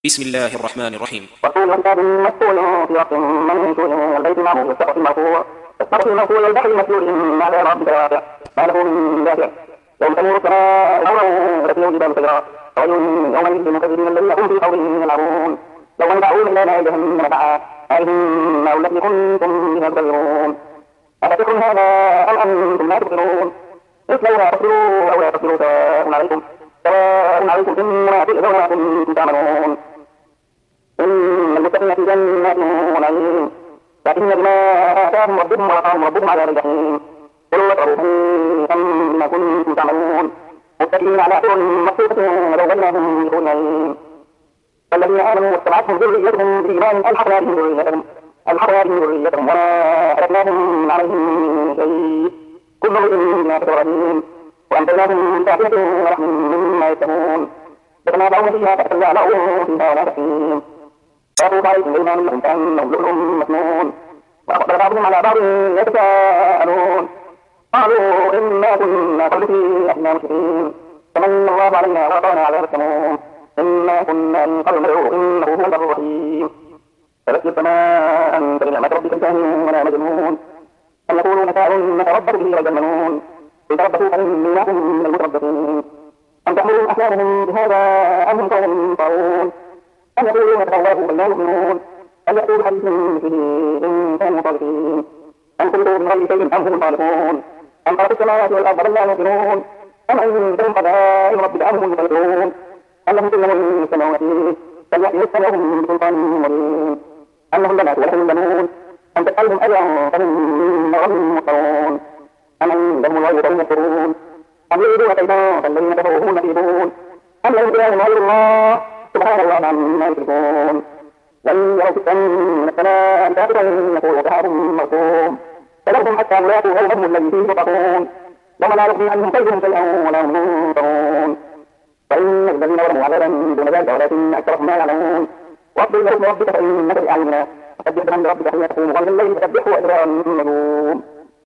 بسم الله الرحمن الرحيم. وطول كتاب مسطول في رق منشور والبيت المعمور والسقف المرفوع والسقف المرفوع والبحر المسجور إن على ربك واقع ما له من دافع يوم تمور السماء مورا وتسير الجبال سيرا ويل يومئذ للمكذبين الذين هم في قولهم يلعبون يوم يدعون إلى نار جهنم دعا هذه النار التي كنتم بها تكذبون أفتكم هذا أم أنتم لا تبصرون اصلوها تصبروا أو لا تصبروا سواء عليكم إنما تؤذون ما كنتم تعملون إن المتقين في جنات ونعيم لكن بما آتاهم ربهم ولقاهم ربهم عذاب الجحيم قل واشربوا هنيئا بما كنتم تعملون متكئين على سرر مصفوفة وزوجناهم بحور عين والذين آمنوا واتبعتهم ذريتهم بإيمان ألحقنا بهم ذريتهم وما ألتناهم من عملهم من شيء كل امرئ بما كسب رهين وأنزلناهم ساكنة ورحم مما يتقون يتنازعون فيها فأتى لهم فيها ولا تحين فأطوف عليكم بينهم لهم كأنهم لؤلؤ مكنون وأقبل بعضهم على بعض يتساءلون قالوا إنا كنا قبل في أهلنا مشركين فمن الله علينا وأعطانا عذاب السموم إنا كنا من قبل ندعوه إنه هو البر الرحيم فذكر فما أنت بنعمة ربك بكاهن ولا مجنون أم يقولون متاع نتربص به ريب المنون قل تربصوا فإني معكم من المتربصين أم تحملون أحلامهم بهذا أم هم قوم طاغون أم يقولون تقواه بل لا يؤمنون أم يأتوا بحديث مثله إن كانوا صادقين أم خلقوا من غير شيء أم هم الخالقون أم خلقوا السماوات والأرض بل لا يوقنون أم عندهم خزائن ربك أم هم المسيطرون أم لهم سلم يستمعون فيه فليأتوا يستمعهم بسلطان مبين أم لهم بنات ولهم بنون أم تسألهم أجرا فهم من مغرم مطرون أم عندهم الغيب فهم يكفرون أم يريدون كيدا فالذين كفروا هم نكيدون أم لهم إله غير الله سبحان الله عما يشركون وإن يروا فتنة من السماء ساقطا يقولوا سحاب مركوم فذرهم حتى يلاقوا غيظهم الذي فيه يفرحون يوم لا يغني عنهم كيدهم شيئا ولا هم ينصرون وإن الذين ظلموا عذابا دون ذلك ولكن أكثرهم لا يعلمون واصبر لحكم ربك فإنك بأعيننا فسبح بحمد ربك حين تقوم ومن الليل فسبحه وإدبار النجوم